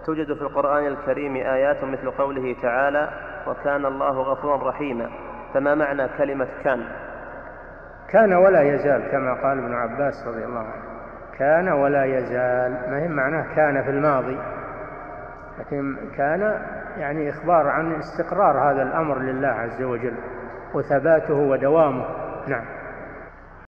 توجد في القرآن الكريم آيات مثل قوله تعالى وكان الله غفورا رحيما، فما معنى كلمة كان؟ كان ولا يزال، كما قال ابن عباس رضي الله عنه، كان ولا يزال، ما هي معناه كان في الماضي، لكن كان يعني إخبار عن استقرار هذا الأمر لله عز وجل وثباته ودوامه. نعم.